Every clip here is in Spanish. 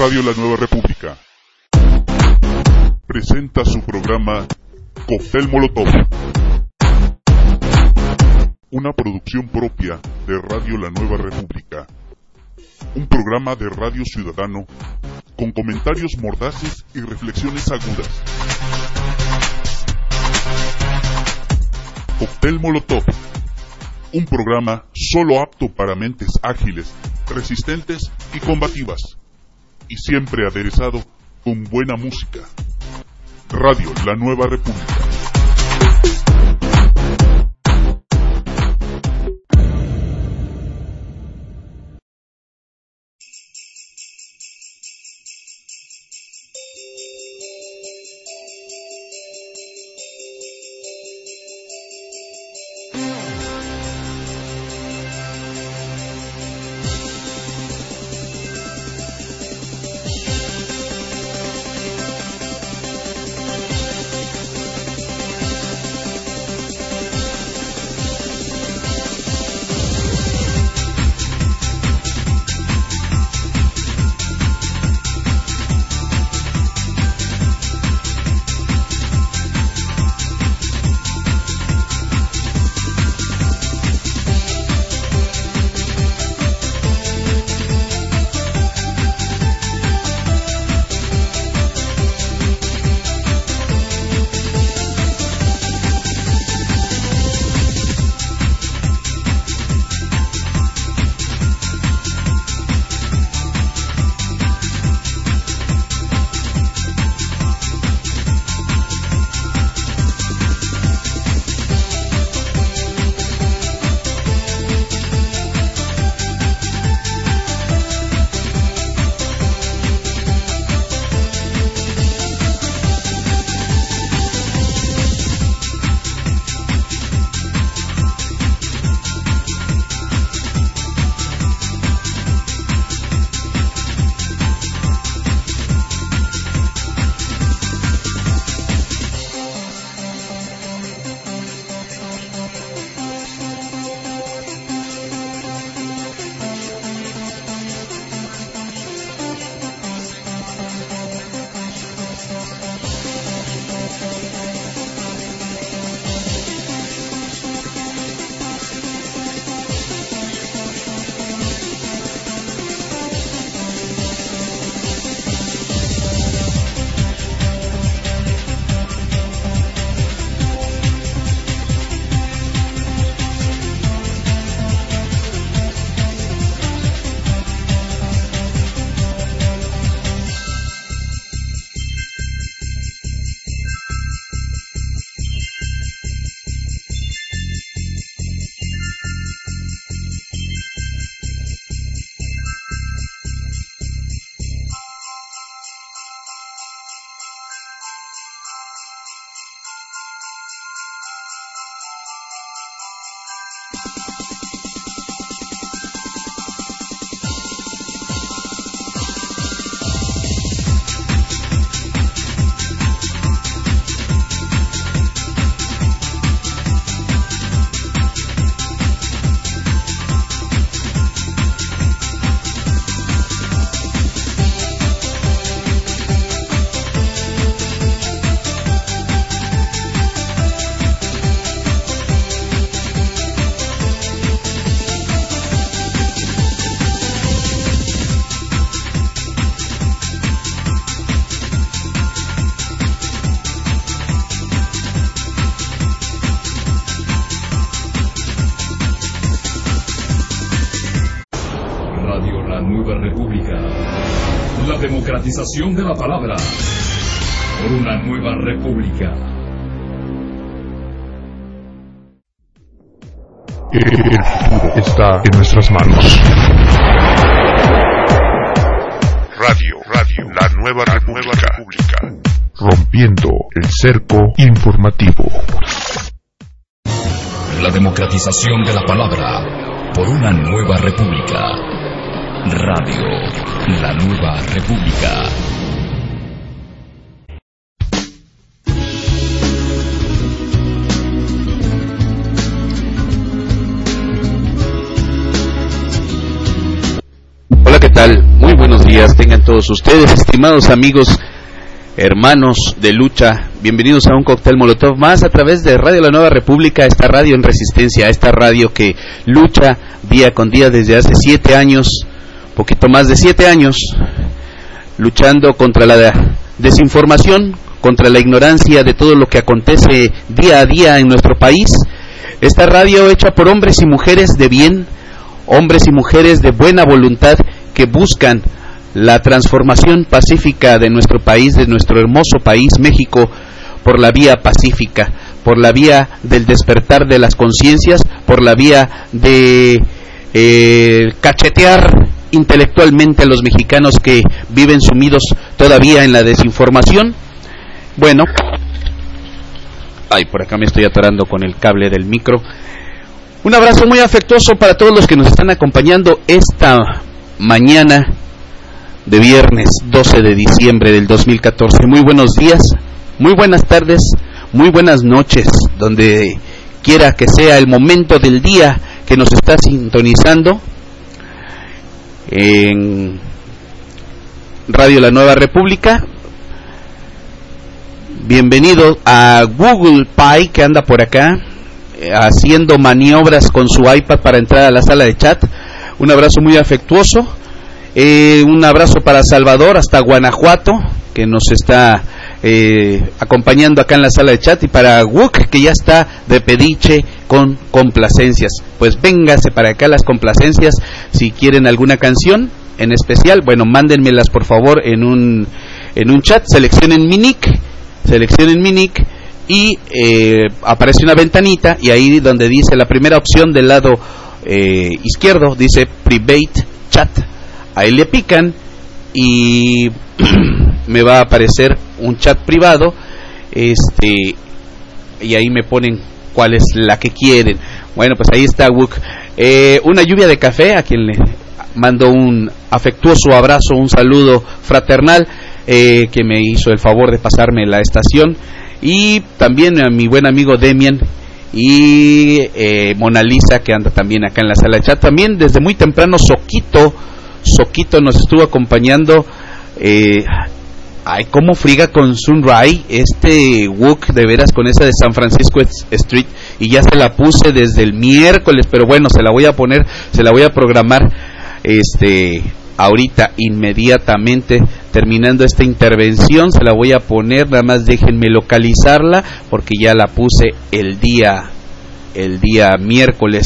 Radio La Nueva República presenta su programa Cóctel Molotov, una producción propia de Radio La Nueva República, un programa de radio ciudadano con comentarios mordaces y reflexiones agudas. Cóctel Molotov, un programa solo apto para mentes ágiles, resistentes y combativas, y siempre aderezado con buena música. Radio La Nueva República. Democratización de la palabra por una nueva república. El futuro está en nuestras manos. Radio, la nueva república. Rompiendo el cerco informativo. La democratización de la palabra por una nueva república. Radio La Nueva República. Hola, ¿qué tal? Muy buenos días, tengan Tengan todos ustedes, estimados amigos, hermanos de lucha, bienvenidos a un cóctel Molotov más a través de Radio La Nueva República, esta radio en resistencia, esta radio que lucha día con día desde hace 7 años, poquito más de 7 años, luchando contra la desinformación, contra la ignorancia de todo lo que acontece día a día en nuestro país. Esta radio hecha por hombres y mujeres de bien, hombres y mujeres de buena voluntad que buscan la transformación pacífica de nuestro país, de nuestro hermoso país, México, por la vía pacífica, por la vía del despertar de las conciencias, por la vía de cachetear intelectualmente a los mexicanos que viven sumidos todavía en la desinformación. Bueno, ay, por acá me estoy atorando con el cable del micro. Un abrazo muy afectuoso para todos los que nos están acompañando esta mañana de viernes 12 de diciembre del 2014. Muy buenos días, muy buenas tardes, muy buenas noches, donde quiera que sea el momento del día que nos está sintonizando en Radio La Nueva República. Bienvenido a Google Pi, que anda por acá haciendo maniobras con su iPad para entrar a la sala de chat. Un abrazo muy afectuoso. Un abrazo para Salvador hasta Guanajuato, que nos está acompañando acá en la sala de chat, y para Wook, que ya está de pediche con complacencias. Pues véngase para acá las complacencias. Si quieren alguna canción en especial, bueno, mándenmelas por favor en un chat. Seleccionen mi nick y aparece una ventanita, y ahí donde dice la primera opción del lado izquierdo dice Private Chat, ahí le pican y me va a aparecer un chat privado, y ahí me ponen cuál es la que quieren. Bueno, pues ahí está Wook. Una lluvia de café, a quien le mando un afectuoso abrazo, un saludo fraternal, que me hizo el favor de pasarme la estación, y también a mi buen amigo Demian y Mona Lisa, que anda también acá en la sala de chat. También desde muy temprano Soquito nos estuvo acompañando. Ay, cómo friga con Sunray Wook, de veras, con esa de San Francisco Street, y ya se la puse desde el miércoles, pero bueno, se la voy a poner, se la voy a programar ahorita inmediatamente terminando esta intervención. Se la voy a poner, nada más déjenme localizarla, porque ya la puse el día miércoles.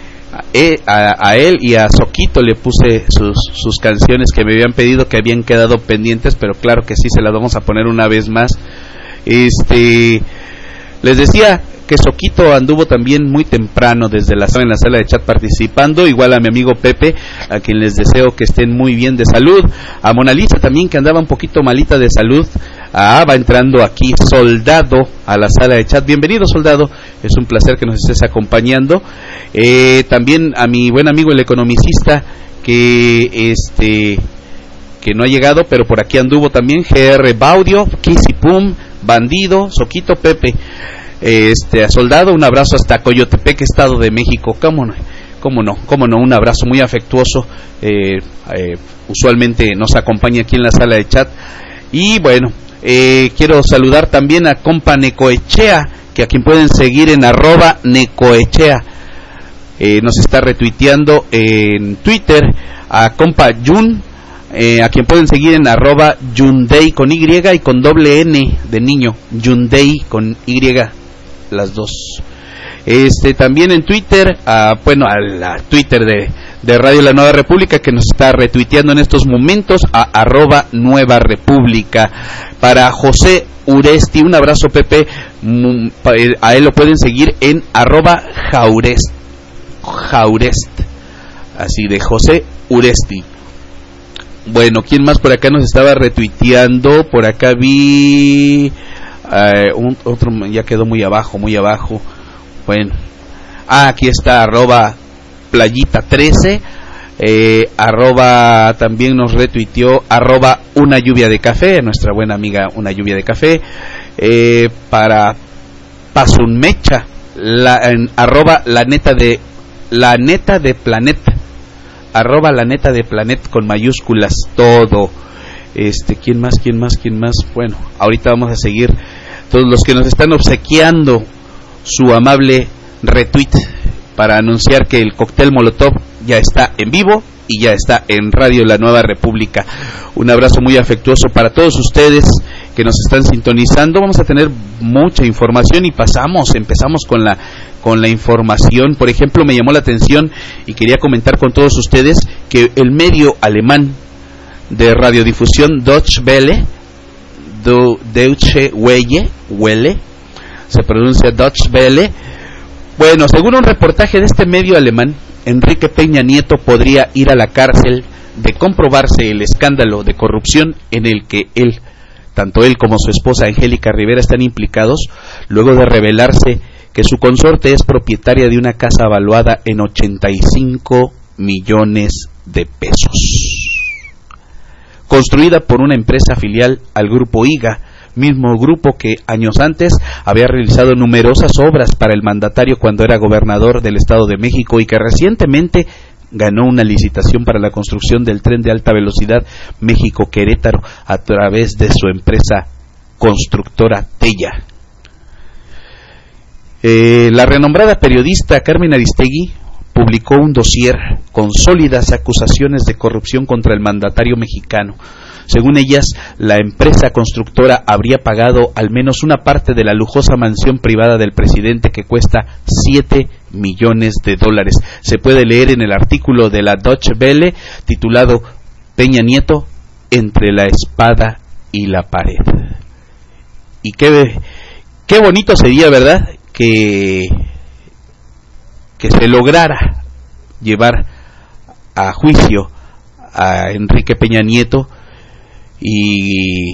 A él y a Soquito le puse sus canciones que me habían pedido, que habían quedado pendientes, pero claro que sí, se las vamos a poner una vez más. Les decía que Soquito anduvo también muy temprano desde en la sala de chat participando, igual a mi amigo Pepe, a quien les deseo que estén muy bien de salud, a Mona Lisa también, que andaba un poquito malita de salud. Va entrando aquí Soldado a la sala de chat. Bienvenido, Soldado, es un placer que nos estés acompañando. También a mi buen amigo el economicista, que no ha llegado, pero por aquí anduvo también, GR Baudio, Kissy Pum, Bandido, Soquito, Pepe. A Soldado, un abrazo hasta Coyotepec, Estado de México. ¿Cómo no? Un abrazo muy afectuoso. Usualmente nos acompaña aquí en la sala de chat. Y bueno, quiero saludar también a compa Necoechea, que a quien pueden seguir en @Necoechea. Nos está retuiteando en Twitter. A compa Jun, a quien pueden seguir en @Yundei con Y y con doble N de niño, Yundei con Y, las dos. También en Twitter, a la Twitter de Radio La Nueva República, que nos está retuiteando en estos momentos, a @Nueva República. Para José Uresti, un abrazo, Pepe, a él lo pueden seguir en @Jaurest, así de José Uresti. Bueno, ¿quién más por acá nos estaba retuiteando? Por acá vi otro, ya quedó muy abajo. Bueno, aquí está @Playita13, también nos retuiteó @Una Lluvia de Café, nuestra buena amiga Una Lluvia de Café. Para Pasunmecha, en la neta de Planet, @La Neta de Planet con mayúsculas todo. ¿Quién más? Bueno, ahorita vamos a seguir. Todos los que nos están obsequiando su amable retweet para anunciar que el cóctel Molotov ya está en vivo y ya está en Radio La Nueva República. Un abrazo muy afectuoso para todos ustedes que nos están sintonizando. Vamos a tener mucha información y empezamos con la información. Por ejemplo, me llamó la atención y quería comentar con todos ustedes que el medio alemán de radiodifusión Deutsche Welle, se pronuncia Deutsche Welle. Bueno, según un reportaje de este medio alemán, Enrique Peña Nieto podría ir a la cárcel de comprobarse el escándalo de corrupción en el que tanto él como su esposa Angélica Rivera están implicados, luego de revelarse que su consorte es propietaria de una casa valuada en 85 millones de pesos, construida por una empresa filial al grupo IGA, mismo grupo que años antes había realizado numerosas obras para el mandatario cuando era gobernador del Estado de México y que recientemente ganó una licitación para la construcción del tren de alta velocidad México-Querétaro a través de su empresa constructora Tella. La renombrada periodista Carmen Aristegui publicó un dossier con sólidas acusaciones de corrupción contra el mandatario mexicano. Según ellas, la empresa constructora habría pagado al menos una parte de la lujosa mansión privada del presidente que cuesta $7 millones. Se puede leer en el artículo de la Deutsche Welle titulado Peña Nieto entre la espada y la pared. Y qué bonito sería, ¿verdad?, que se lograra llevar a juicio a Enrique Peña Nieto y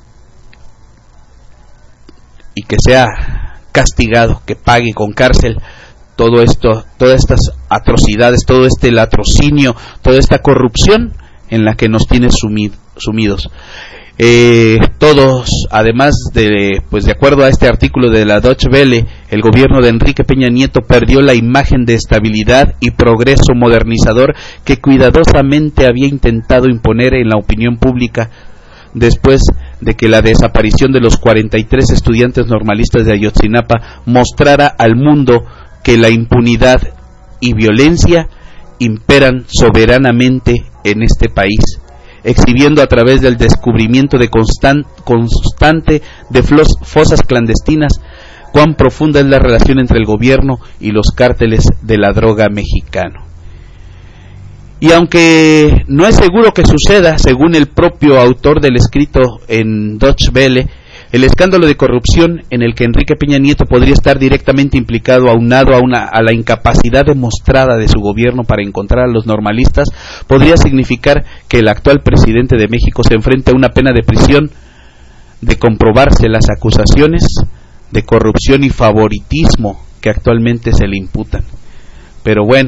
que sea castigado, que pague con cárcel todo esto, todas estas atrocidades, todo este latrocinio, toda esta corrupción en la que nos tiene sumidos. Todos, además de acuerdo a este artículo de la Deutsche Welle, el gobierno de Enrique Peña Nieto perdió la imagen de estabilidad y progreso modernizador que cuidadosamente había intentado imponer en la opinión pública después de que la desaparición de los 43 estudiantes normalistas de Ayotzinapa mostrara al mundo que la impunidad y violencia imperan soberanamente en este país, exhibiendo a través del descubrimiento de constante de fosas clandestinas cuán profunda es la relación entre el gobierno y los cárteles de la droga mexicano. Y aunque no es seguro que suceda, según el propio autor del escrito en Deutsche Welle, el escándalo de corrupción en el que Enrique Peña Nieto podría estar directamente implicado, aunado a la incapacidad demostrada de su gobierno para encontrar a los normalistas, podría significar que el actual presidente de México se enfrenta a una pena de prisión de comprobarse las acusaciones de corrupción y favoritismo que actualmente se le imputan. Pero bueno,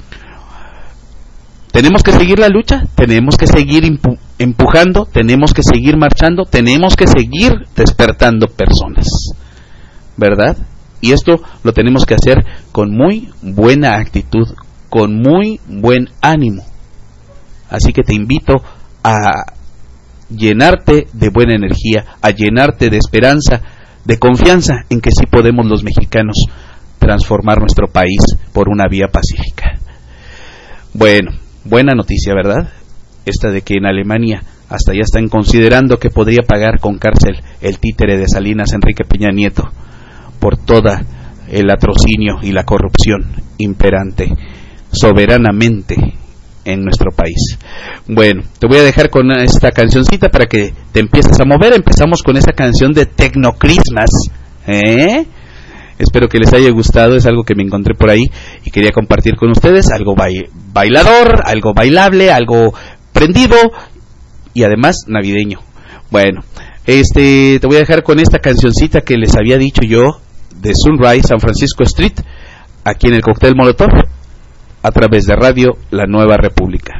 tenemos que seguir la lucha, tenemos que seguir empujando, tenemos que seguir marchando, tenemos que seguir despertando personas, ¿verdad? Y esto lo tenemos que hacer con muy buena actitud, con muy buen ánimo. Así que te invito a llenarte de buena energía, a llenarte de esperanza, de confianza en que sí podemos los mexicanos transformar nuestro país por una vía pacífica. Bueno, buena noticia, ¿verdad? Esta de que en Alemania hasta ya están considerando que podría pagar con cárcel el títere de Salinas, Enrique Peña Nieto, por toda el latrocinio y la corrupción imperante soberanamente en nuestro país. Bueno, te voy a dejar con esta cancioncita para que te empieces a mover. Empezamos con esa canción de Techno Christmas, Espero que les haya gustado, es algo que me encontré por ahí y quería compartir con ustedes, algo bailador, algo bailable, algo prendido y además navideño. Bueno, te voy a dejar con esta cancioncita que les había dicho yo de Sunrise, San Francisco Street, aquí en el Cóctel Molotov, a través de Radio La Nueva República.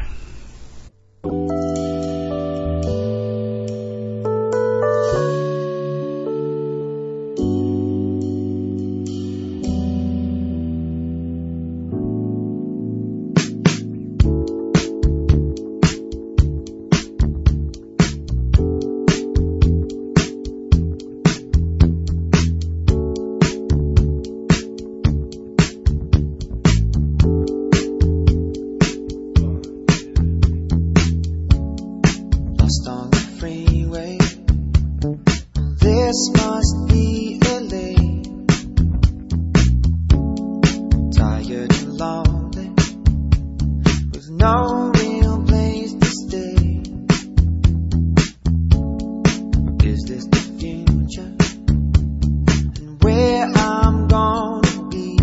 freeway. This must be LA. Tired and lonely, with no real place to stay. Is this the future? And where I'm gonna be?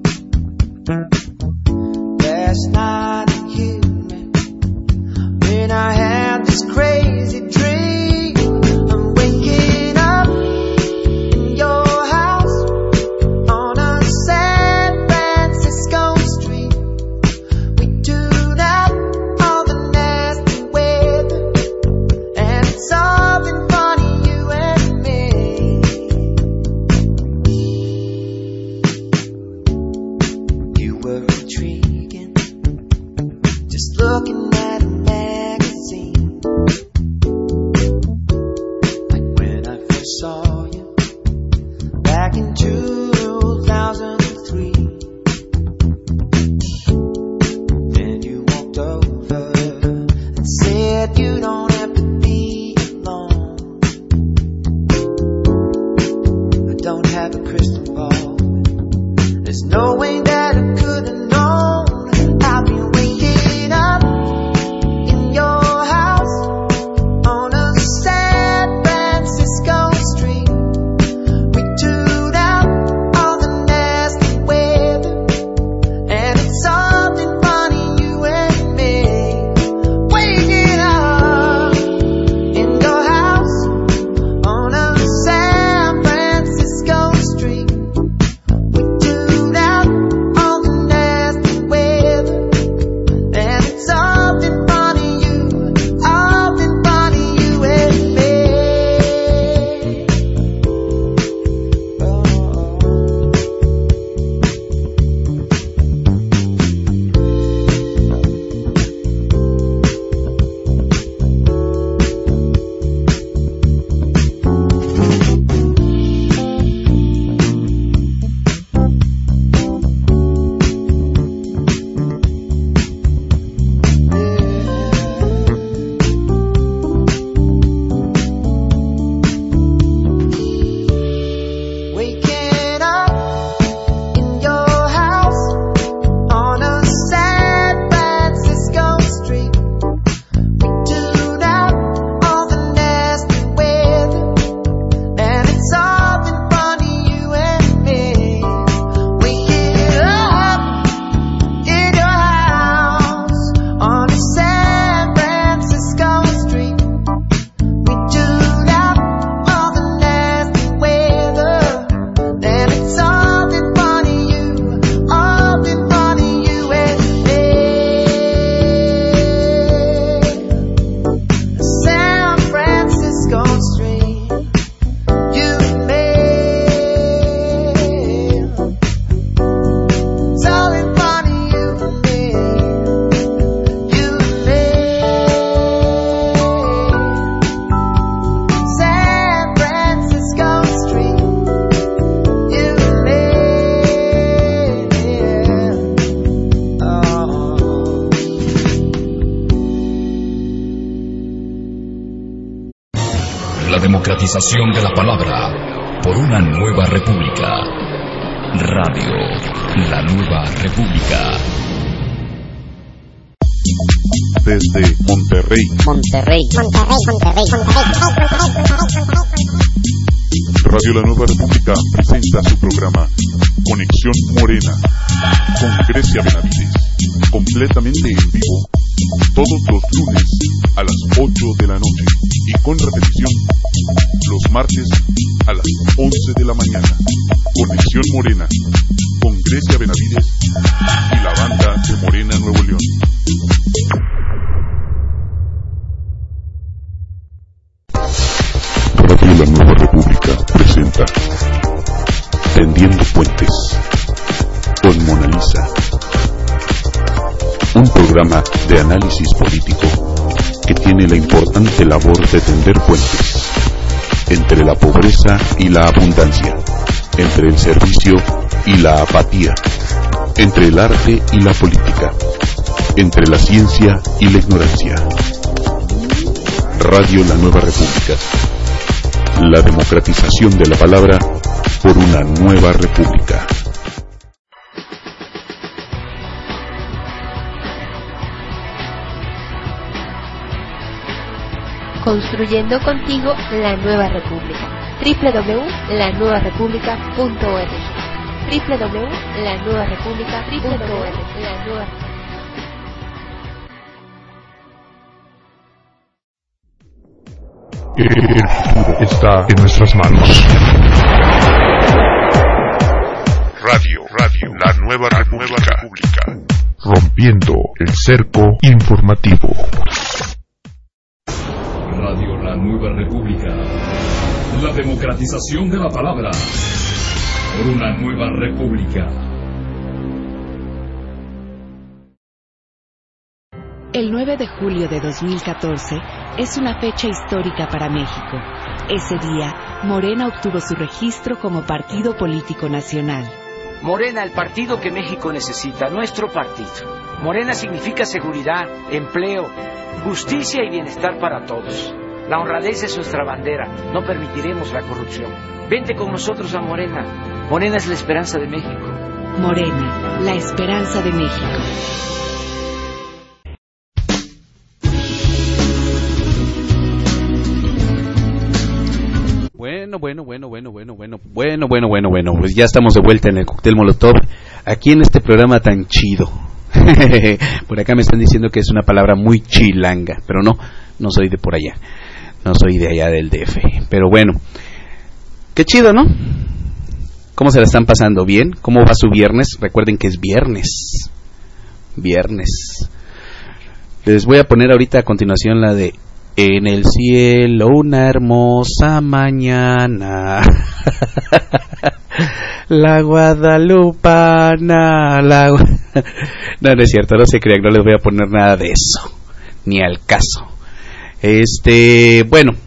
Last night it hit me when I had this crazy dream. I'm waking up in your house on a San Francisco street. We tune out all the nasty weather, and it's something funny, you and me. You were intriguing, just looking at a magazine. Like when I first saw you back in 2003. Then you walked over and said you don't have to be alone. I don't have a crystal ball. There's no way that I could have known. I've been waking up in your house on a San Francisco street. We tune out all the nasty weather, and it's something funny, you and me. Waking up in your house on a San Francisco street. We tune out all the nasty weather, and it's something funny, you and me. Waking up in your house on a San Francisco street. We tune out all the nasty weather, and it's something funny, you and me. Waking up in your house on a San Francisco street. We tune out all the nasty weather, and it's something funny, you and me. San Francisco street, you and me. Something funny, you and me. You and me. San Francisco street, you and me. Oh. La democratización de la palabra por una nueva república. Radio La Nueva República. Desde Monterrey, Radio La Nueva República presenta su programa Conexión Morena con Grecia Benavides, completamente en vivo, todos los lunes a las 8 de la noche y con repetición los martes a las 11 de la mañana. Conexión Morena con Grecia Benavides y la banda de Morena Nuevo León. Radio La Nueva República presenta Tendiendo Puentes con Mona Lisa, un programa de análisis político que tiene la importante labor de tender puentes entre la pobreza y la abundancia, entre el servicio y la apatía, entre el arte y la política, entre la ciencia y la ignorancia. Radio La Nueva República. La democratización de la palabra por una nueva república. Construyendo contigo la nueva república. www.lanuevarepublica.org. www.lanuevarepublica.org. El futuro está en nuestras manos. Radio, La Nueva República. Rompiendo el cerco informativo. Radio La Nueva República. La democratización de la palabra por una nueva república. El 9 de julio de 2014 es una fecha histórica para México. Ese día, Morena obtuvo su registro como partido político nacional. Morena, el partido que México necesita, nuestro partido. Morena significa seguridad, empleo, justicia y bienestar para todos. La honradez es nuestra bandera. No permitiremos la corrupción. Vente con nosotros a Morena. Morena es la esperanza de México. Morena, la esperanza de México. Bueno, pues ya estamos de vuelta en el Cóctel Molotov, aquí en este programa tan chido. Por acá me están diciendo que es una palabra muy chilanga, pero no soy de por allá, no soy de allá del DF, pero bueno, qué chido, ¿no? ¿Cómo se la están pasando? ¿Bien? ¿Cómo va su viernes? Recuerden que es viernes. Les voy a poner ahorita a continuación la de En el cielo una hermosa mañana, la guadalupana, No, no es cierto, no se crean, no les voy a poner nada de eso, ni al caso. Bueno,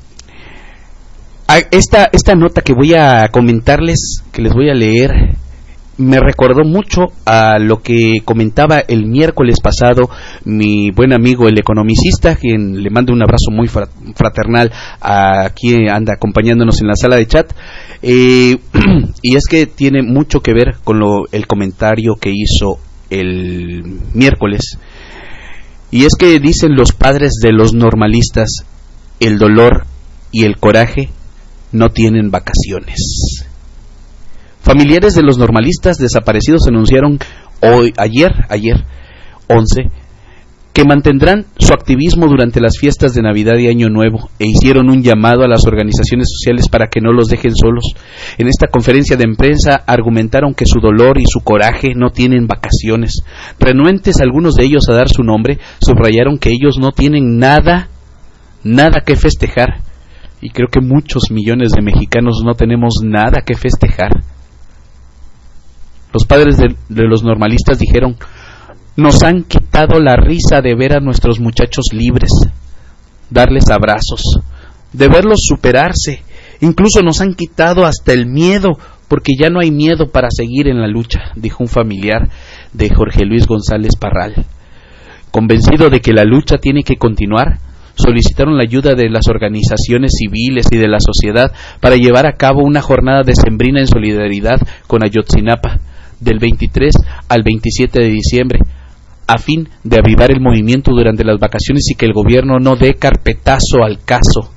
esta nota que voy a comentarles, que les voy a leer, me recordó mucho a lo que comentaba el miércoles pasado mi buen amigo el economicista, quien le mando un abrazo muy fraternal a quien anda acompañándonos en la sala de chat, y es que tiene mucho que ver con el comentario que hizo el miércoles, y es que dicen los padres de los normalistas: el dolor y el coraje no tienen vacaciones. Familiares de los normalistas desaparecidos anunciaron ayer 11, que mantendrán su activismo durante las fiestas de Navidad y Año Nuevo, e hicieron un llamado a las organizaciones sociales para que no los dejen solos. En esta conferencia de prensa argumentaron que su dolor y su coraje no tienen vacaciones. Renuentes algunos de ellos a dar su nombre, subrayaron que ellos no tienen nada que festejar, y creo que muchos millones de mexicanos no tenemos nada que festejar. Los padres de los normalistas dijeron: nos han quitado la risa de ver a nuestros muchachos libres, darles abrazos, de verlos superarse. Incluso nos han quitado hasta el miedo, porque ya no hay miedo para seguir en la lucha, dijo un familiar de Jorge Luis González Parral. Convencido de que la lucha tiene que continuar, solicitaron la ayuda de las organizaciones civiles y de la sociedad para llevar a cabo una jornada decembrina en solidaridad con Ayotzinapa, del 23 al 27 de diciembre, a fin de avivar el movimiento durante las vacaciones y que el gobierno no dé carpetazo al caso.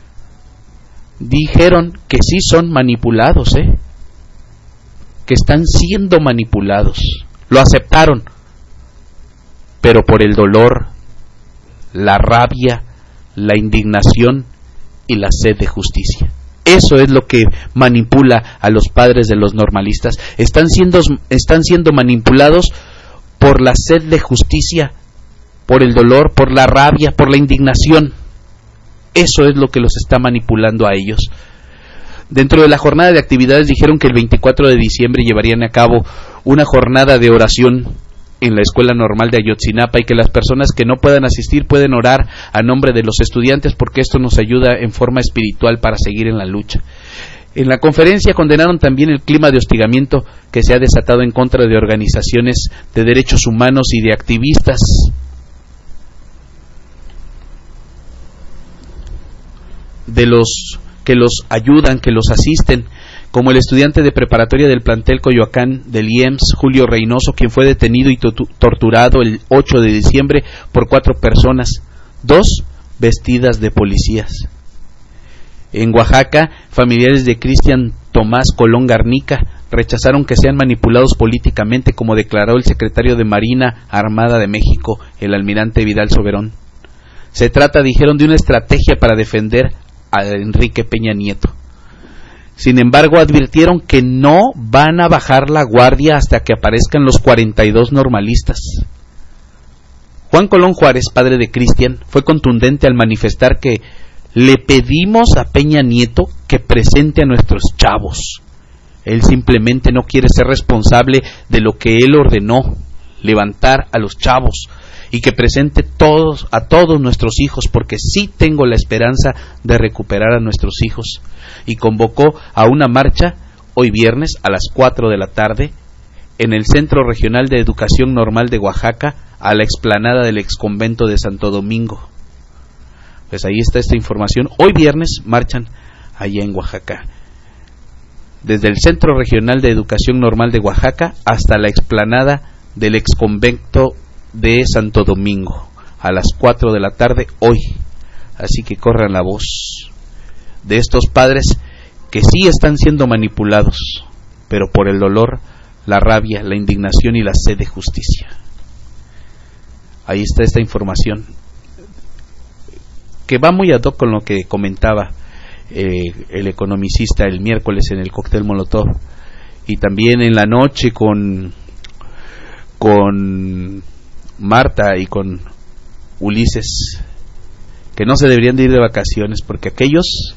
Dijeron que sí son manipulados, que están siendo manipulados. Lo aceptaron, pero por el dolor, la rabia, la indignación y la sed de justicia. Eso es lo que manipula a los padres de los normalistas. Están siendo manipulados por la sed de justicia, por el dolor, por la rabia, por la indignación. Eso es lo que los está manipulando a ellos. Dentro de la jornada de actividades dijeron que el 24 de diciembre llevarían a cabo una jornada de oración en la Escuela Normal de Ayotzinapa, y que las personas que no puedan asistir pueden orar a nombre de los estudiantes, porque esto nos ayuda en forma espiritual para seguir en la lucha. En la conferencia condenaron también el clima de hostigamiento que se ha desatado en contra de organizaciones de derechos humanos y de activistas. los que los ayudan, que los asisten, como el estudiante de preparatoria del plantel Coyoacán del IEMS, Julio Reynoso, quien fue detenido y torturado el 8 de diciembre por 4 personas, 2 vestidas de policías. En Oaxaca, familiares de Cristian Tomás Colón Garnica rechazaron que sean manipulados políticamente, como declaró el secretario de Marina Armada de México, el almirante Vidal Soberón. Se trata, dijeron, de una estrategia para defender a Enrique Peña Nieto. Sin embargo, advirtieron que no van a bajar la guardia hasta que aparezcan los 42 normalistas. Juan Colón Juárez, padre de Cristian, fue contundente al manifestar que le pedimos a Peña Nieto que presente a nuestros chavos. Él simplemente no quiere ser responsable de lo que él ordenó, levantar a los chavos, y que presente a todos nuestros hijos, porque sí tengo la esperanza de recuperar a nuestros hijos. Y convocó a una marcha hoy viernes a las 4 de la tarde en el Centro Regional de Educación Normal de Oaxaca, a la explanada del exconvento de Santo Domingo. Pues ahí está esta información. Hoy viernes marchan allá en Oaxaca, desde el Centro Regional de Educación Normal de Oaxaca hasta la explanada del exconvento de Santo Domingo, a las 4 de la tarde hoy. Así que corran la voz de estos padres que sí están siendo manipulados, pero por el dolor, la rabia, la indignación y la sed de justicia. Ahí está esta información, que va muy ad hoc con lo que comentaba el economicista el miércoles en el cóctel Molotov, y también en la noche con Marta y con Ulises, que no se deberían de ir de vacaciones porque aquellos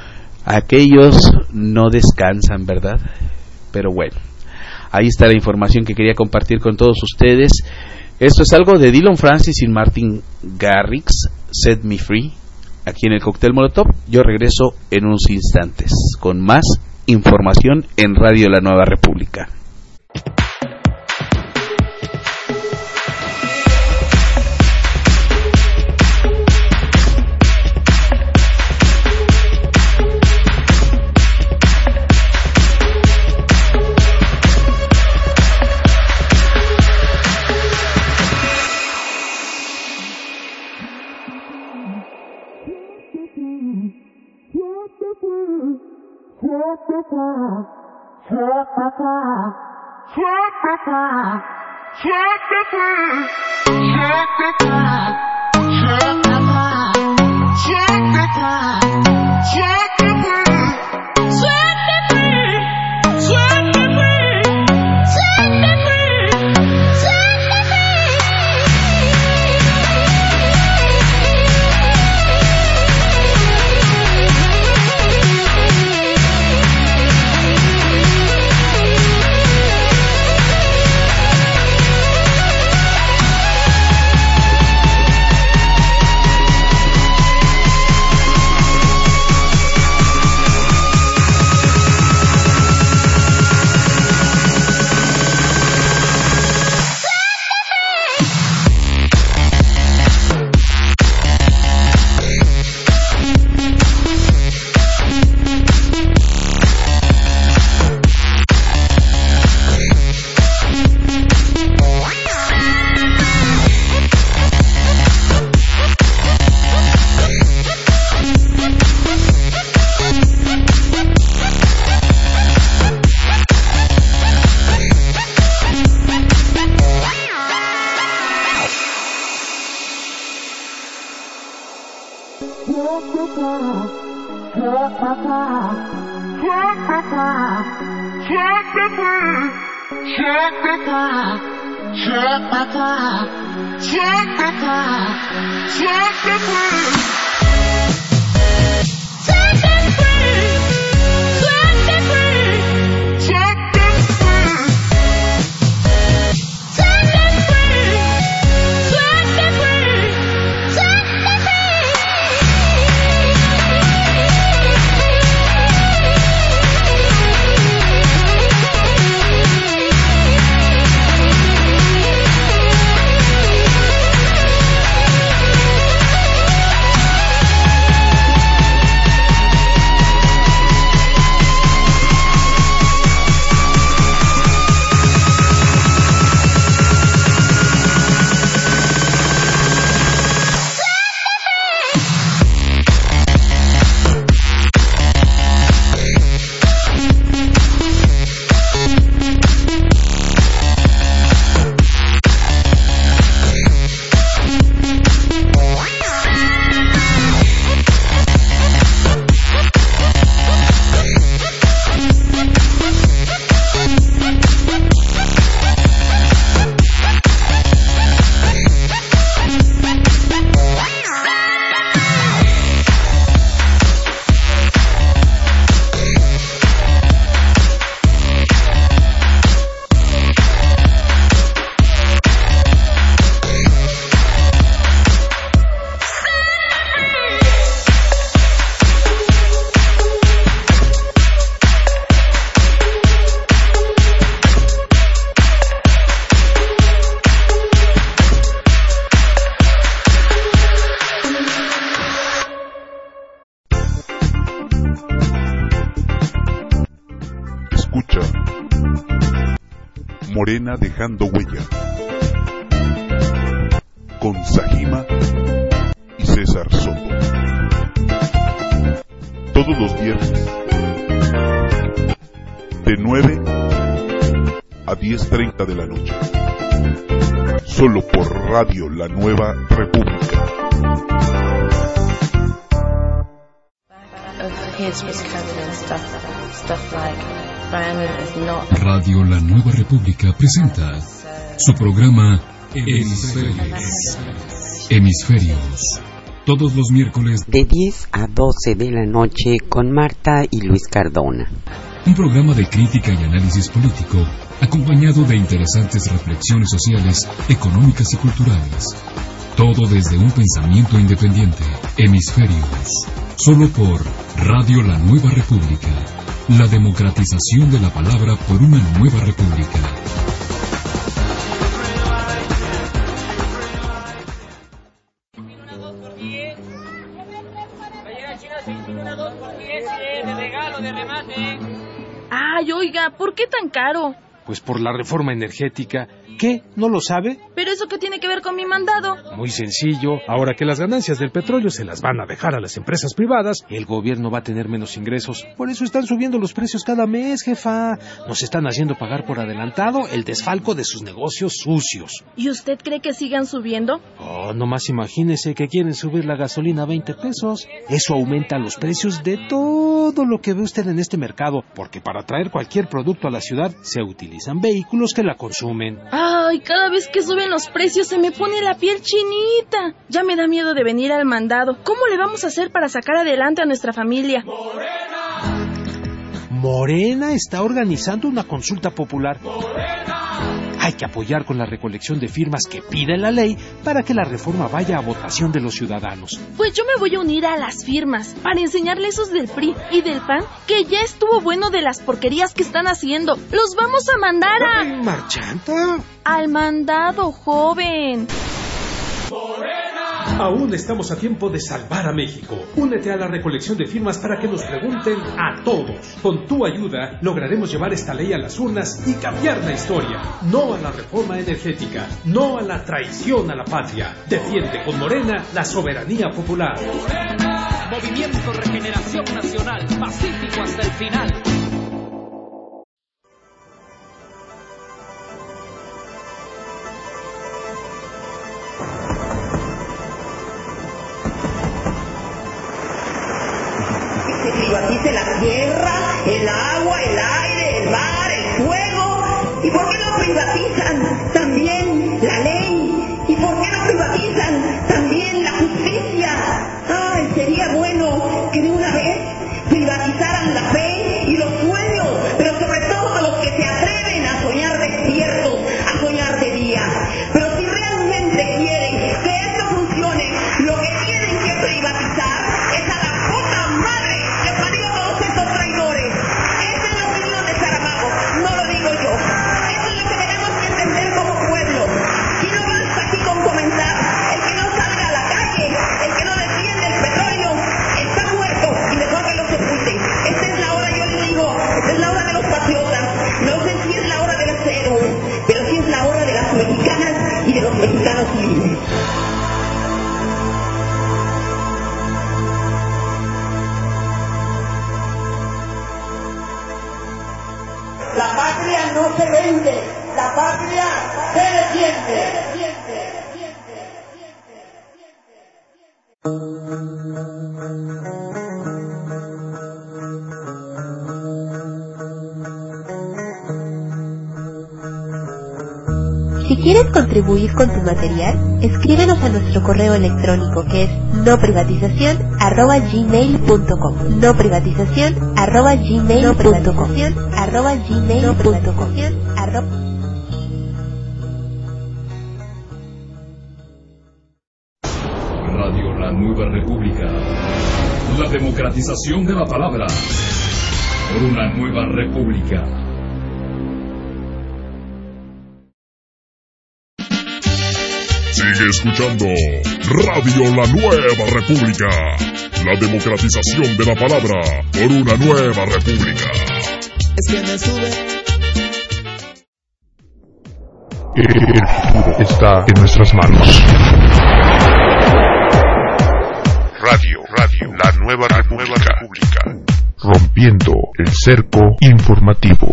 no descansan, ¿verdad? Pero bueno, ahí está la información que quería compartir con todos ustedes. Esto es algo de Dillon Francis y Martin Garrix, Set Me Free, aquí en el cóctel Molotov. Yo regreso en unos instantes con más información en Radio La Nueva República. escucha Morena dejando huella, con Sajima y César Soto. Todos los viernes, de 9 a 10:30 de la noche. Solo por Radio La Nueva República. Radio La Nueva República presenta su programa Hemisferios. Todos los miércoles de 10 a 12 de la noche con Marta y Luis Cardona. Un programa de crítica y análisis político acompañado de interesantes reflexiones sociales, económicas y culturales. Todo desde un pensamiento independiente. Hemisferios. Solo por Radio La Nueva República. La democratización de la palabra por una nueva república. Ay, oiga, ¿por qué tan caro? Pues por la reforma energética. ¿Qué? ¿No lo sabe? ¿Pero eso qué tiene que ver con mi mandado? Muy sencillo. Ahora que las ganancias del petróleo se las van a dejar a las empresas privadas, el gobierno va a tener menos ingresos. Por eso están subiendo los precios cada mes, jefa. Nos están haciendo pagar por adelantado el desfalco de sus negocios sucios. ¿Y usted cree que sigan subiendo? Oh, nomás imagínese que quieren subir la gasolina a 20 pesos. Eso aumenta los precios de todo lo que ve usted en este mercado, porque para traer cualquier producto a la ciudad se utilizan vehículos que la consumen. Ay, cada vez que suben los precios se me pone la piel chinita. Ya me da miedo de venir al mandado. ¿Cómo le vamos a hacer para sacar adelante a nuestra familia? Morena está organizando una consulta popular. Hay que apoyar con la recolección de firmas que pide la ley para que la reforma vaya a votación de los ciudadanos. Pues yo me voy a unir a las firmas para enseñarle esos del PRI y del PAN que ya estuvo bueno de las porquerías que están haciendo. ¡Los vamos a mandar a... ¿Marchanta? Al mandado, joven! Aún estamos a tiempo de salvar a México. Únete a la recolección de firmas para que nos pregunten a todos. Con tu ayuda lograremos llevar esta ley a las urnas y cambiar la historia. No a la reforma energética, no a la traición a la patria. Defiende con Morena la soberanía popular. Morena. Movimiento Regeneración Nacional, pacífico hasta el final. Privatice la tierra, el agua, el aire, el mar, el fuego. ¿Y por qué no privatizan también la ley? ¿Y por qué no privatizan también la justicia? Ay, sería bueno que de una vez privatizaran la fe y los sueños, pero sobre todo a los que se atreven a soñar despiertos, a soñar de día. Pero si realmente quieren que esto funcione, lo que tienen que privatizar es a la puta madre que parió a todos estos traidores. Esa es la opinión de Saramago, no lo digo yo. Eso es lo que tenemos que entender como pueblo. Y no basta aquí con comentar. El que no salga a la calle, el que no defiende el petróleo, está muerto y mejor que lo sepulten. Esta es la hora, yo les digo, esta es la hora de los patriotas. No sé si es la hora de los héroes, pero sí es la hora de las mexicanas y de los mexicanos libres. La patria no se vende, la patria se defiende. Si quieres contribuir con tu material, escríbenos a nuestro correo electrónico que es noprivatizacion@gmail.com. noprivatizacion@gmail.com. Radio La Nueva República. La democratización de la palabra por una nueva república. Sigue escuchando Radio La Nueva República. La democratización de la palabra por una nueva república. es que me sube. El futuro está en nuestras manos. Radio, la nueva república. Rompiendo el cerco informativo.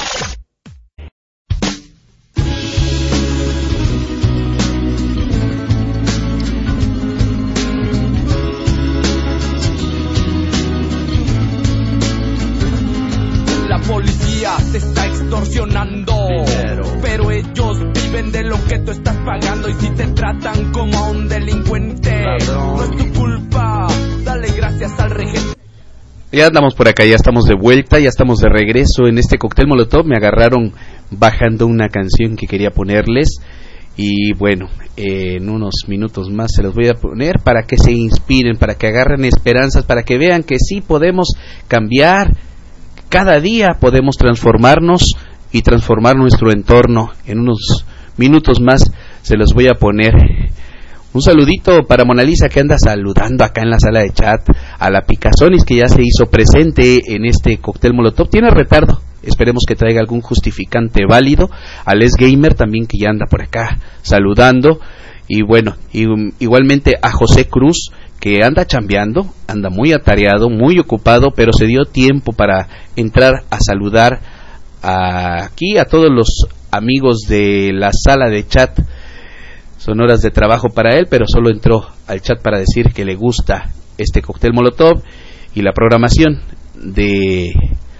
La policía te está extorsionando dinero, pero ellos viven de lo que tú estás pagando. Y si te tratan como a un delincuente, ladrón, no es tu culpa, dale gracias al regente. Ya andamos por acá, ya estamos de vuelta, ya estamos de regreso en este cóctel Molotov. Me agarraron bajando una canción que quería ponerles y bueno, en unos minutos más se los voy a poner para que se inspiren, para que agarren esperanzas, para que vean que sí podemos cambiar. Cada día podemos transformarnos y transformar nuestro entorno. En unos minutos más se los voy a poner. Un saludito para Mona Lisa, que anda saludando acá en la sala de chat, a la Picasonis, que ya se hizo presente en este cóctel Molotov. Tiene retardo, esperemos que traiga algún justificante válido. A Les Gamer también, que ya anda por acá saludando. Y bueno, igualmente a José Cruz, que anda chambeando, anda muy atareado, muy ocupado, pero se dio tiempo para entrar a saludar aquí a todos los amigos de la sala de chat. Son horas de trabajo para él, pero solo entró al chat para decir que le gusta este cóctel Molotov y la programación de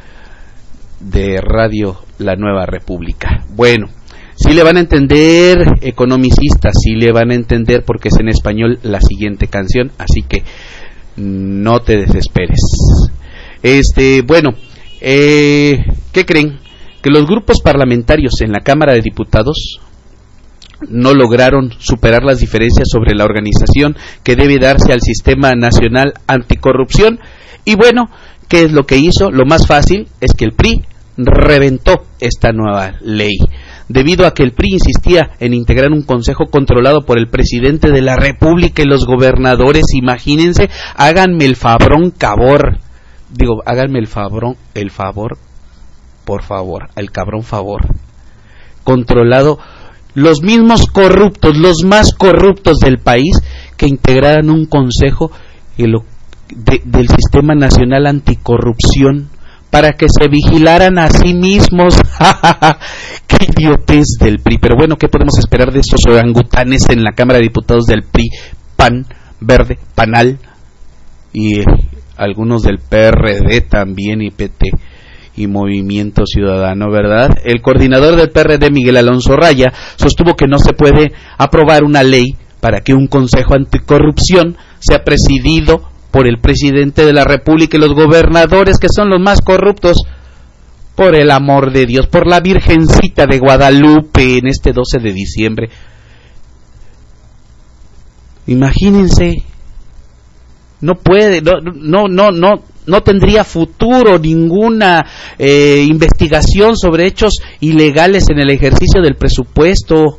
Radio La Nueva República. Bueno, sí le van a entender, economicistas, sí le van a entender, porque es en español la siguiente canción, así que no te desesperes. Bueno, ¿qué creen? Que los grupos parlamentarios en la Cámara de Diputados no lograron superar las diferencias sobre la organización que debe darse al Sistema Nacional Anticorrupción. Y bueno, ¿qué es lo que hizo? Lo más fácil es que el PRI reventó esta nueva ley, debido a que el PRI insistía en integrar un consejo controlado por el presidente de la República y los gobernadores. Imagínense, háganme el favor, por favor, el cabrón favor, controlado. Los mismos corruptos, los más corruptos del país, que integraran un consejo del Sistema Nacional Anticorrupción para que se vigilaran a sí mismos. ¡Qué idiotez del PRI! Pero bueno, ¿qué podemos esperar de estos orangutanes en la Cámara de Diputados del PRI, PAN, Verde, PANAL y algunos del PRD también, y PT y Movimiento Ciudadano, ¿verdad? El coordinador del PRD, Miguel Alonso Raya, sostuvo que no se puede aprobar una ley para que un consejo anticorrupción sea presidido por el presidente de la República y los gobernadores, que son los más corruptos. Por el amor de Dios, por la Virgencita de Guadalupe, en este 12 de diciembre. Imagínense, no puede, no tendría futuro ninguna investigación sobre hechos ilegales en el ejercicio del presupuesto.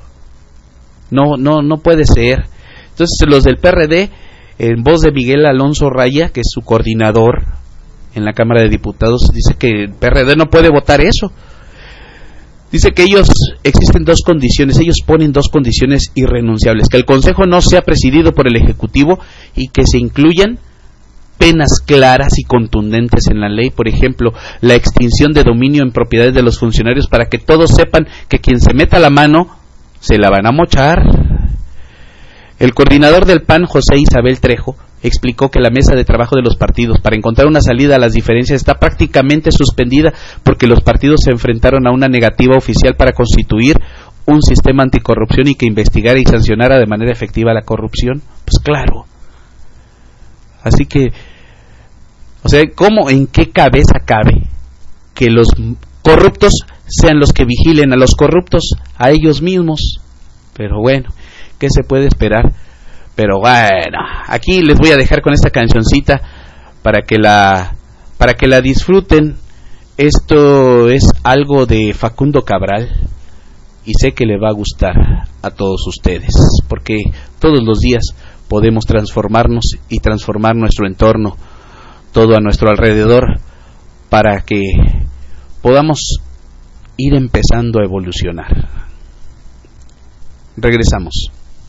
No puede ser. Entonces los del PRD, en voz de Miguel Alonso Raya, que es su coordinador en la Cámara de Diputados, dice que el PRD no puede votar eso. Dice que existen dos condiciones, ellos ponen dos condiciones irrenunciables: que el Consejo no sea presidido por el Ejecutivo y que se incluyan penas claras y contundentes en la ley. Por ejemplo, la extinción de dominio en propiedades de los funcionarios, para que todos sepan que quien se meta la mano se la van a mochar. El coordinador del PAN, José Isabel Trejo, explicó que la mesa de trabajo de los partidos para encontrar una salida a las diferencias está prácticamente suspendida, porque los partidos se enfrentaron a una negativa oficial para constituir un sistema anticorrupción y que investigara y sancionara de manera efectiva la corrupción. Pues claro. Así que, o sea, ¿cómo, en qué cabeza cabe que los corruptos sean los que vigilen a los corruptos, a ellos mismos? Pero bueno, ¿qué se puede esperar? Pero bueno, aquí les voy a dejar con esta cancioncita para que la disfruten. Esto es algo de Facundo Cabral y sé que le va a gustar a todos ustedes, porque todos los días podemos transformarnos y transformar nuestro entorno, todo a nuestro alrededor, para que podamos ir empezando a evolucionar. Regresamos.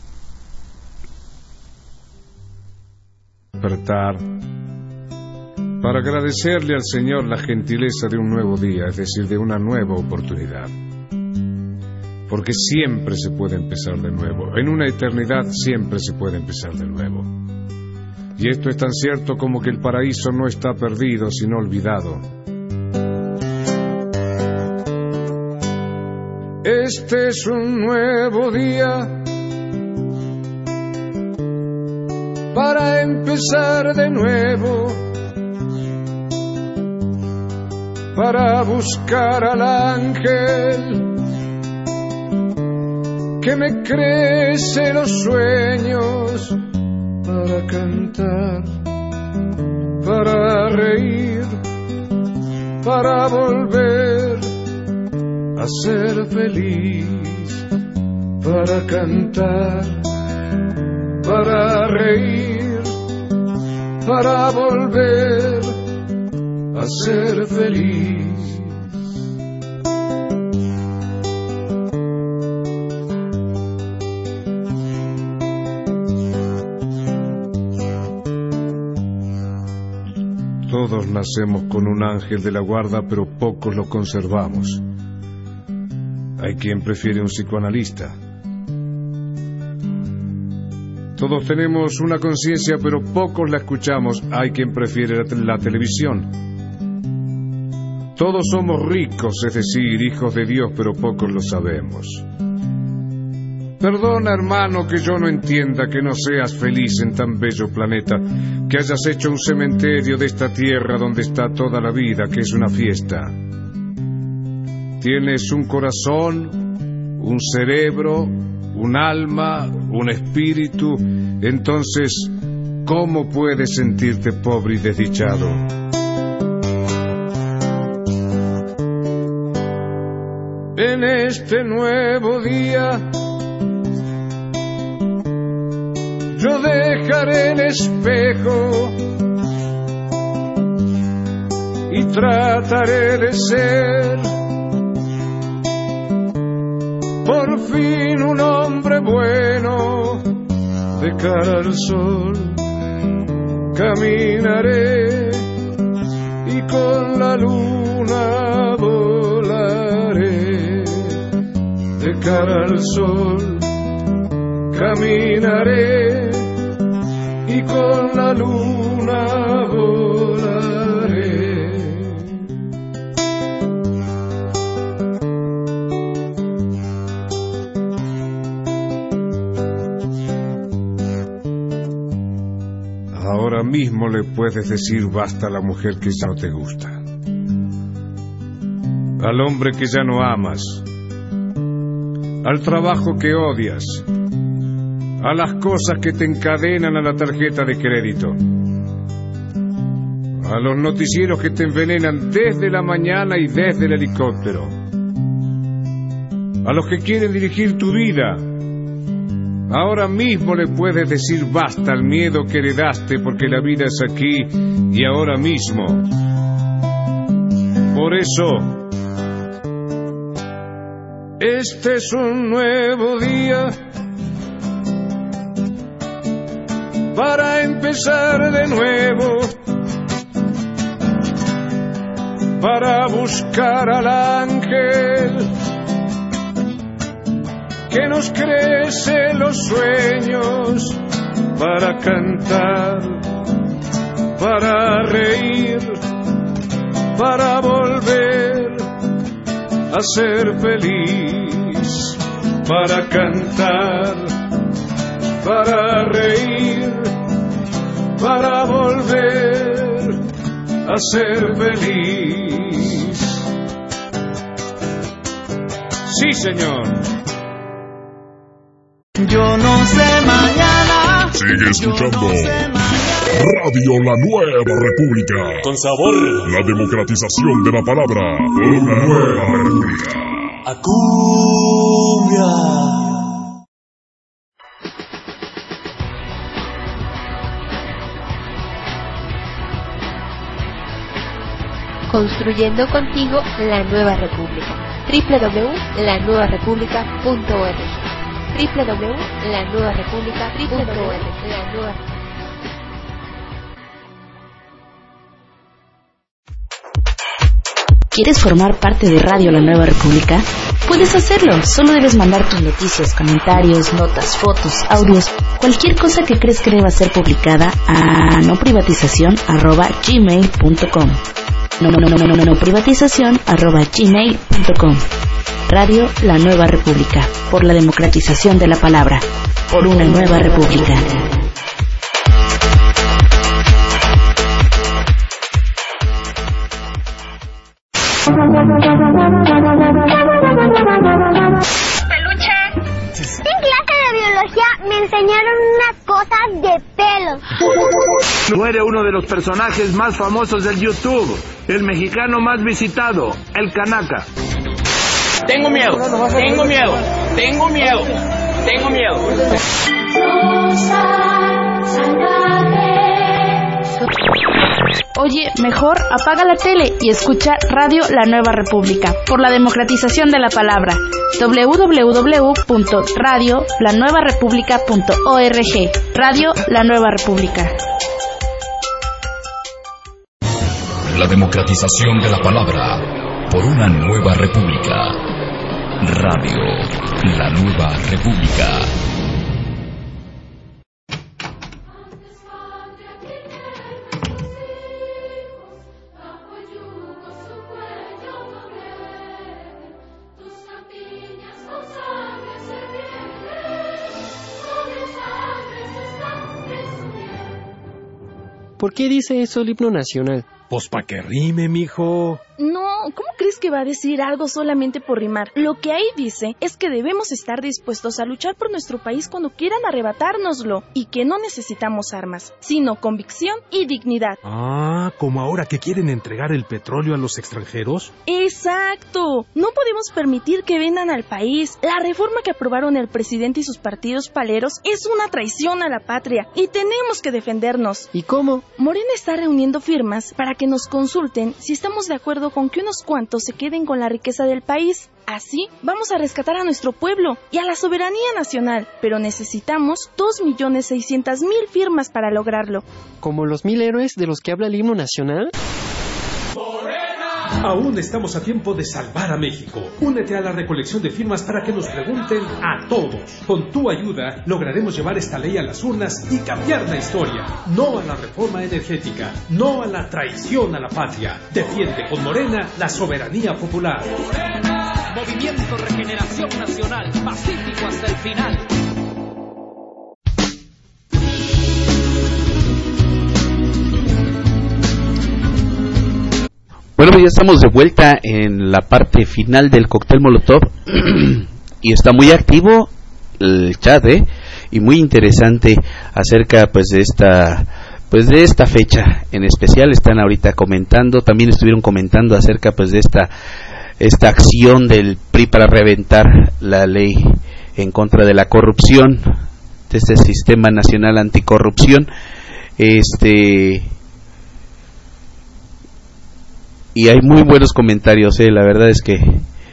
Despertar para agradecerle al Señor la gentileza de un nuevo día, es decir, de una nueva oportunidad. Porque siempre se puede empezar de nuevo. En una eternidad siempre se puede empezar de nuevo. Y esto es tan cierto como que el paraíso no está perdido, sino olvidado. Este es un nuevo día para empezar de nuevo, para buscar al ángel que me crece los sueños, para cantar, para reír, para volver a ser feliz, para cantar, para reír, para volver a ser feliz. Todos nacemos con un ángel de la guarda, pero pocos lo conservamos. Hay quien prefiere un psicoanalista. Todos tenemos una conciencia, pero pocos la escuchamos. Hay quien prefiere la televisión. Todos somos ricos, es decir, hijos de Dios, pero pocos lo sabemos. Perdona, hermano, que yo no entienda que no seas feliz en tan bello planeta, que hayas hecho un cementerio de esta tierra donde está toda la vida, que es una fiesta. Tienes un corazón, un cerebro, un alma, un espíritu. Entonces, ¿cómo puedes sentirte pobre y desdichado? En este nuevo día yo dejaré el espejo y trataré de ser por fin un hombre bueno. De cara al sol caminaré y con la luna volaré. De cara al sol caminaré y con la luna volaré. Ahora mismo le puedes decir basta a la mujer que ya no te gusta, al hombre que ya no amas, al trabajo que odias, a las cosas que te encadenan a la tarjeta de crédito, a los noticieros que te envenenan desde la mañana y desde el helicóptero, a los que quieren dirigir tu vida. Ahora mismo le puedes decir basta al miedo que heredaste, porque la vida es aquí y ahora mismo. Por eso, este es un nuevo día para empezar de nuevo, para buscar al ángel que nos crece los sueños, para cantar, para reír, para volver a ser feliz, para cantar, para reír, para volver a ser feliz. Sí, señor. Yo no sé mañana. Sigue escuchando Radio La Nueva República. Con sabor. La democratización de la palabra. Una nueva república. A cumbia. Construyendo contigo la nueva república. www.lanuevarepublica.org www.lanuevarepublica.org. ¿Quieres formar parte de Radio La Nueva República? Puedes hacerlo, solo debes mandar tus noticias, comentarios, notas, fotos, audios, cualquier cosa que crees que deba ser publicada a noprivatizacion@gmail.com. noprivatizacion@gmail.com. Radio La Nueva República, por la democratización de la palabra, por una nueva república. Peluche. En clase de biología me enseñaron unas cosas de pelos. Muere uno de los personajes más famosos del YouTube, el mexicano más visitado, el Canaca. Tengo miedo, tengo miedo, tengo miedo, tengo miedo. Oye, mejor apaga la tele y escucha Radio La Nueva República, por la democratización de la palabra. www.radiolanuevarepublica.org. Radio La Nueva República. La democratización de la palabra, por una nueva república. Radio La Nueva República. ¿Por qué dice eso el himno nacional? Pues pa' que rime, mijo. No, ¿cómo crees que va a decir algo solamente por rimar? Lo que ahí dice es que debemos estar dispuestos a luchar por nuestro país cuando quieran arrebatárnoslo y que no necesitamos armas, sino convicción y dignidad. Ah, como ahora que quieren entregar el petróleo a los extranjeros. ¡Exacto! No podemos permitir que vendan al país. La reforma que aprobaron el presidente y sus partidos paleros es una traición a la patria y tenemos que defendernos. ¿Y cómo? Morena está reuniendo firmas para que nos consulten si estamos de acuerdo con que unos cuantos se queden con la riqueza del país. Así vamos a rescatar a nuestro pueblo y a la soberanía nacional, pero necesitamos 2.600.000 firmas para lograrlo. ¿Como los 1,000 héroes de los que habla el himno nacional? Aún estamos a tiempo de salvar a México. Únete a la recolección de firmas para que nos pregunten a todos. Con tu ayuda lograremos llevar esta ley a las urnas y cambiar la historia. No a la reforma energética, no a la traición a la patria. Defiende con Morena la soberanía popular. Morena, Movimiento Regeneración Nacional, pacífico hasta el final. Bueno, pues ya estamos de vuelta en la parte final del cóctel Molotov y está muy activo el chat, y muy interesante acerca de esta fecha en especial. Están ahorita comentando, también estuvieron comentando acerca de esta acción del PRI para reventar la ley en contra de la corrupción, de este sistema nacional anticorrupción. Y hay muy buenos comentarios, la verdad es que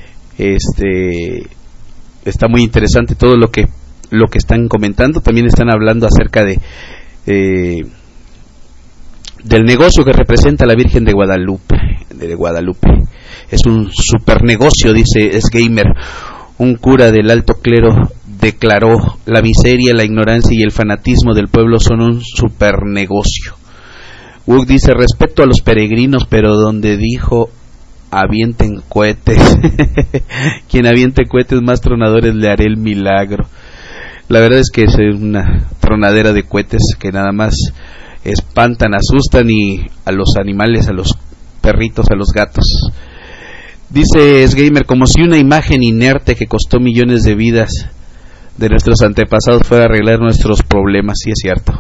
está muy interesante todo lo que están comentando. También están hablando acerca del negocio que representa la Virgen de Guadalupe. Es un super negocio, dice S-Gamer. Un cura del alto clero declaró: la miseria, la ignorancia y el fanatismo del pueblo son un super negocio. Wook dice: respeto a los peregrinos, pero donde dijo avienten cohetes, quien aviente cohetes más tronadores le haré el milagro. La verdad es que es una tronadera de cohetes que nada más espantan, asustan y a los animales, a los perritos, a los gatos. Dice S-Gamer: como si una imagen inerte que costó millones de vidas de nuestros antepasados fuera a arreglar nuestros problemas. Sí, es cierto.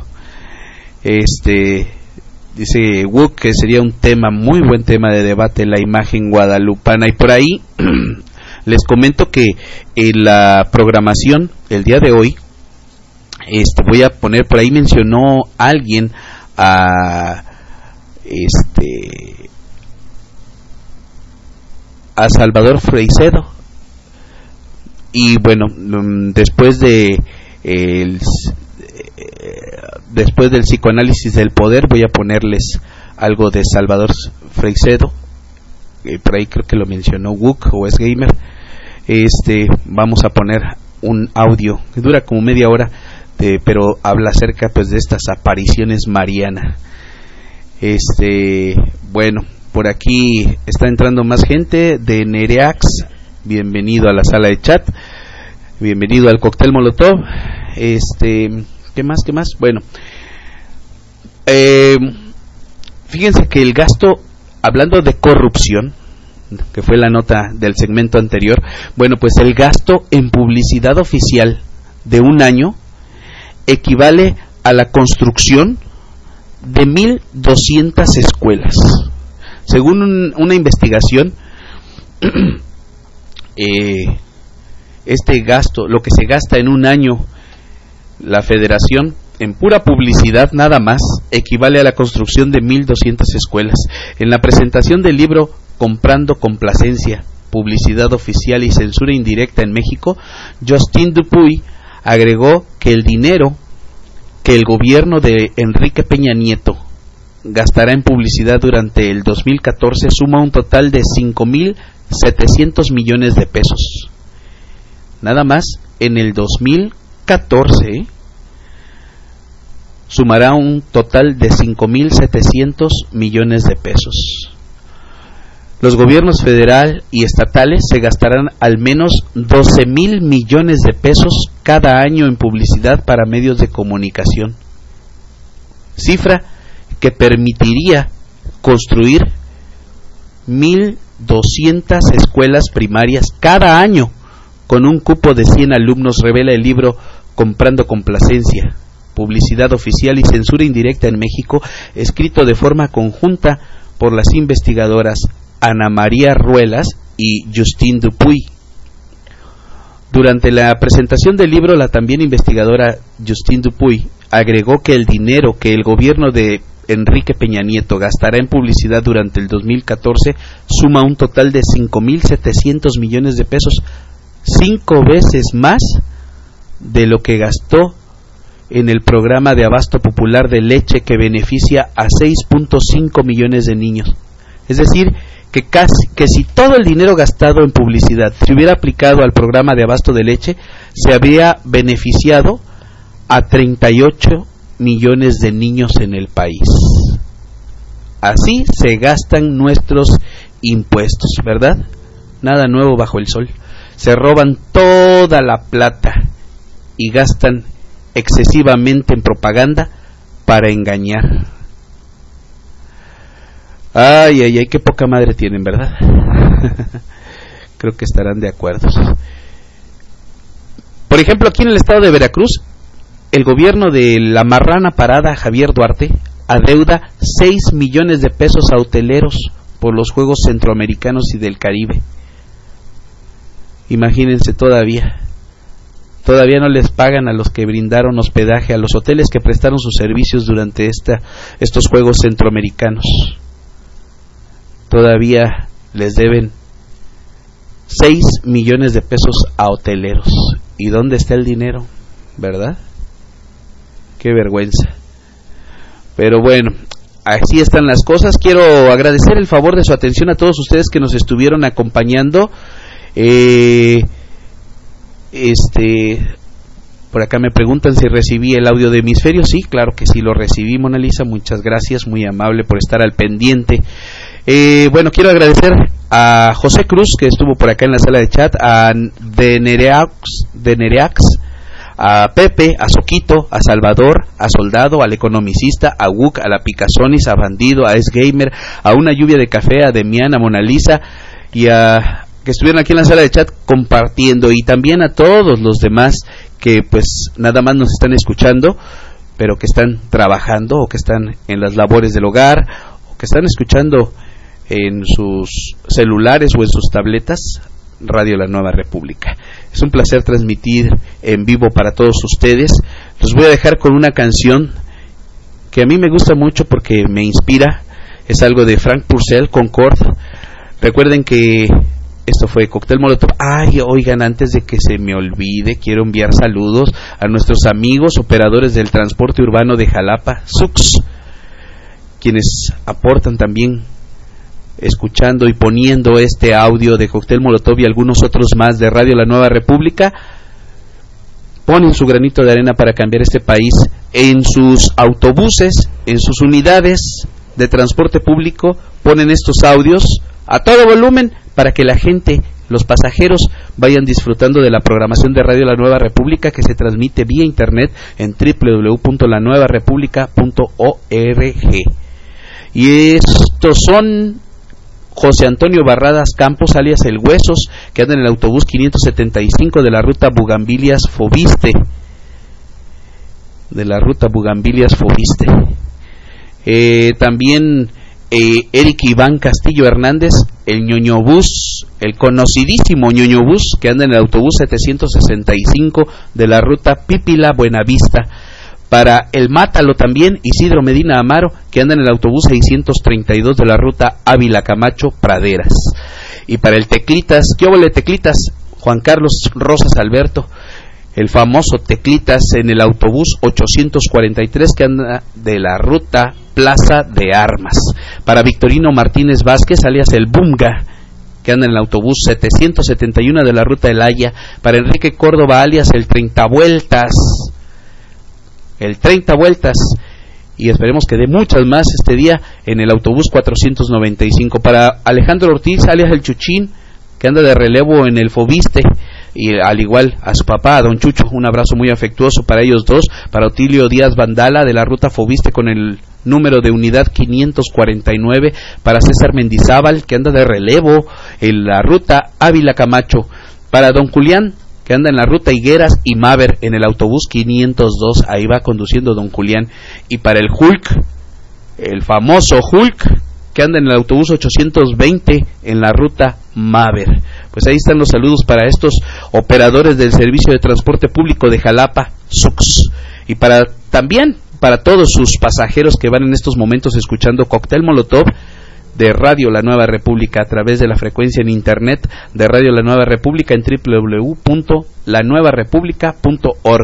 Dice Wook que sería un muy buen tema de debate, la imagen guadalupana. Y por ahí les comento que en la programación el día de hoy, voy a poner, por ahí mencionó alguien a a Salvador Freixedo. Y bueno, después del psicoanálisis del poder, voy a ponerles algo de Salvador Freixedo. Por ahí creo que lo mencionó Wook o es Gamer. Vamos a poner un audio que dura como media hora, pero habla acerca pues de estas apariciones marianas. Bueno, por aquí está entrando más gente de Nereax. Bienvenido a la sala de chat. Bienvenido al cóctel Molotov. ¿Qué más? Bueno, fíjense que el gasto, hablando de corrupción, que fue la nota del segmento anterior, bueno, pues el gasto en publicidad oficial de un año equivale a la construcción de 1,200 escuelas. Según una investigación, este gasto, lo que se gasta en un año la Federación en pura publicidad nada más, equivale a la construcción de 1,200 escuelas. En la presentación del libro Comprando Complacencia, Publicidad Oficial y Censura Indirecta en México, Justin Dupuy agregó que el dinero que el gobierno de Enrique Peña Nieto gastará en publicidad durante el 2014 suma un total de 5,700 millones de pesos. Nada más en el 2014 sumará un total de 5,700 millones de pesos. Los gobiernos federal y estatales se gastarán al menos 12,000 millones de pesos cada año en publicidad para medios de comunicación, cifra que permitiría construir 1,200 escuelas primarias cada año con un cupo de 100 alumnos, revela el libro Comprando Complacencia, Publicidad Oficial y Censura Indirecta en México, escrito de forma conjunta por las investigadoras Ana María Ruelas y Justin Dupuy. Durante la presentación del libro, la también investigadora Justin Dupuy agregó que el dinero que el gobierno de Enrique Peña Nieto gastará en publicidad durante el 2014 suma un total de 5,700 millones de pesos, 5 veces más de lo que gastó en el programa de abasto popular de leche que beneficia a 6.5 millones de niños. Es decir, que si todo el dinero gastado en publicidad se hubiera aplicado al programa de abasto de leche, se habría beneficiado a 38 millones de niños en el país. Así se gastan nuestros impuestos, ¿verdad? Nada nuevo bajo el sol. Se roban toda la plata y gastan excesivamente en propaganda para engañar. Ay, qué poca madre tienen, ¿verdad? Creo que estarán de acuerdo. Por ejemplo, aquí en el estado de Veracruz, el gobierno de la marrana parada Javier Duarte adeuda 6 millones de pesos a hoteleros por los Juegos Centroamericanos y del Caribe. Imagínense, todavía no les pagan a los que brindaron hospedaje, a los hoteles que prestaron sus servicios durante estos Juegos Centroamericanos. Todavía les deben 6 millones de pesos a hoteleros. ¿Y dónde está el dinero? ¿Verdad? Qué vergüenza. Pero bueno, así están las cosas. Quiero agradecer el favor de su atención a todos ustedes que nos estuvieron acompañando. Por acá me preguntan si recibí el audio de Hemisferio. Sí, claro que sí lo recibí, Mona Lisa. Muchas gracias, muy amable por estar al pendiente. Bueno, quiero agradecer a José Cruz, que estuvo por acá en la sala de chat, a Denereax, a Pepe, a Soquito, a Salvador, a Soldado, al Economicista, a Wook, a la Picasonis, a Bandido, a S-Gamer, a Una Lluvia de Café, a Demian, a Mona Lisa y a que estuvieron aquí en la sala de chat compartiendo, y también a todos los demás que pues nada más nos están escuchando, pero que están trabajando o que están en las labores del hogar o que están escuchando en sus celulares o en sus tabletas Radio La Nueva República. Es un placer transmitir en vivo para todos ustedes. Los voy a dejar con una canción que a mí me gusta mucho porque me inspira. Es algo de Frank Purcell, Concord. Recuerden que Esto fue Cóctel Molotov. Ay, oigan, antes de que se me olvide, quiero enviar saludos a nuestros amigos operadores del transporte urbano de Jalapa, SUX, quienes aportan también escuchando y poniendo este audio de Cóctel Molotov y algunos otros más de Radio La Nueva República. Ponen su granito de arena para cambiar este país en sus autobuses, en sus unidades de transporte público. Ponen estos audios a todo volumen para que la gente, los pasajeros, vayan disfrutando de la programación de Radio La Nueva República, que se transmite vía internet en www.lanuevarepublica.org. Y estos son José Antonio Barradas Campos, alias El Huesos, que anda en el autobús 575 de la ruta Bugambilias-Fobiste. También Eric Iván Castillo Hernández, el ñoñobús, el conocidísimo ñoñobús, que anda en el autobús 765 de la ruta Pípila Buenavista. Para el Mátalo también, Isidro Medina Amaro, que anda en el autobús 632 de la ruta Ávila Camacho Praderas. Y para el Teclitas, ¿qué óvole Teclitas? Juan Carlos Rosas Alberto, el famoso Teclitas, en el autobús 843 que anda de la ruta Plaza de Armas. Para Victorino Martínez Vázquez, alias el Bunga, que anda en el autobús 771 de la ruta El Haya. Para Enrique Córdoba, alias el 30 vueltas, y esperemos que dé muchas más este día en el autobús 495. Para Alejandro Ortiz, alias el Chuchín, que anda de relevo en el Fobiste, y al igual a su papá, a don Chucho, un abrazo muy afectuoso para ellos dos. Para Otilio Díaz Vandala, de la ruta Fobiste, con el número de unidad 549. Para César Mendizábal, que anda de relevo en la ruta Ávila Camacho. Para don Julián, que anda en la ruta Higueras y Maver, en el autobús 502, ahí va conduciendo don Julián. Y para el Hulk, el famoso Hulk, que anda en el autobús 820 en la ruta Maver. Pues ahí están los saludos para estos operadores del Servicio de Transporte Público de Jalapa, SUX. Y también para todos sus pasajeros que van en estos momentos escuchando Cóctel Molotov de Radio La Nueva República a través de la frecuencia en internet de Radio La Nueva República en www.lanuevarepublica.org.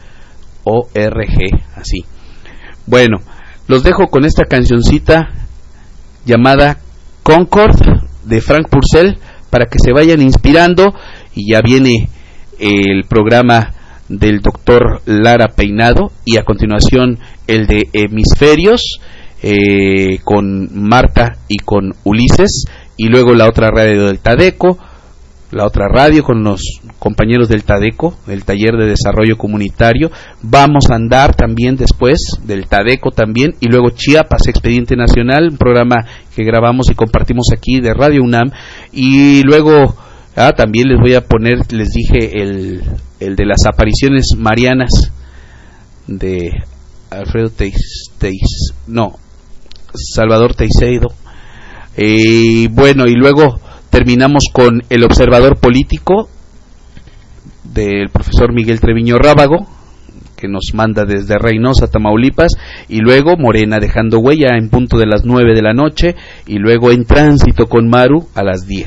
Así. Bueno, los dejo con esta cancioncita llamada Concord de Frank Purcell para que se vayan inspirando, y ya viene el programa del doctor Lara Peinado, y a continuación el de Hemisferios con Marta y con Ulises, y luego la otra radio del Tadeco, la otra radio con los compañeros del Tadeco, el taller de desarrollo comunitario. Vamos a andar también después del Tadeco también, y luego Chiapas, Expediente Nacional, un programa que grabamos y compartimos aquí de Radio UNAM, y luego también les voy a poner, les dije, el de las apariciones marianas de Alfredo Salvador Teisedo. Bueno, y luego terminamos con El Observador Político del profesor Miguel Treviño Rábago, que nos manda desde Reynosa, Tamaulipas, y luego Morena Dejando Huella en punto de las 9 de la noche, y luego En Tránsito con Maru a las 10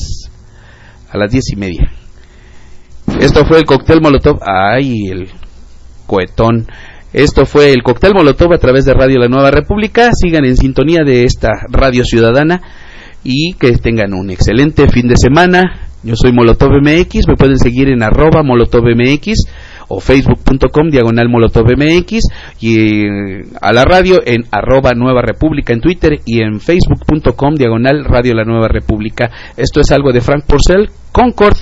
y media. Esto fue el Cóctel Molotov. Ay, el cohetón. Esto fue el Cóctel Molotov a través de Radio La Nueva República. Sigan en sintonía de esta radio ciudadana y que tengan un excelente fin de semana. Yo soy Molotov MX, me pueden seguir en @MolotovMX o facebook.com/MolotovMX, y a la radio en @Nueva República en Twitter y en facebook.com/Radio La Nueva República. Esto es algo de Frank Purcell, Concord,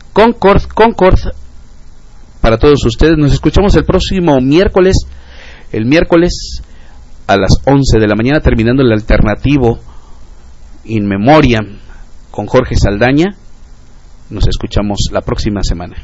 para todos ustedes. Nos escuchamos el próximo miércoles, a las 11 de la mañana, terminando el alternativo In Memoriam con Jorge Saldaña. Nos escuchamos la próxima semana.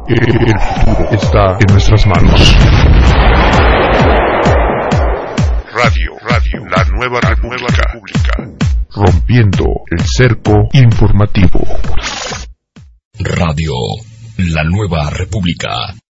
El futuro está en nuestras manos. Radio, la nueva república. Rompiendo el cerco informativo. Radio, la nueva república.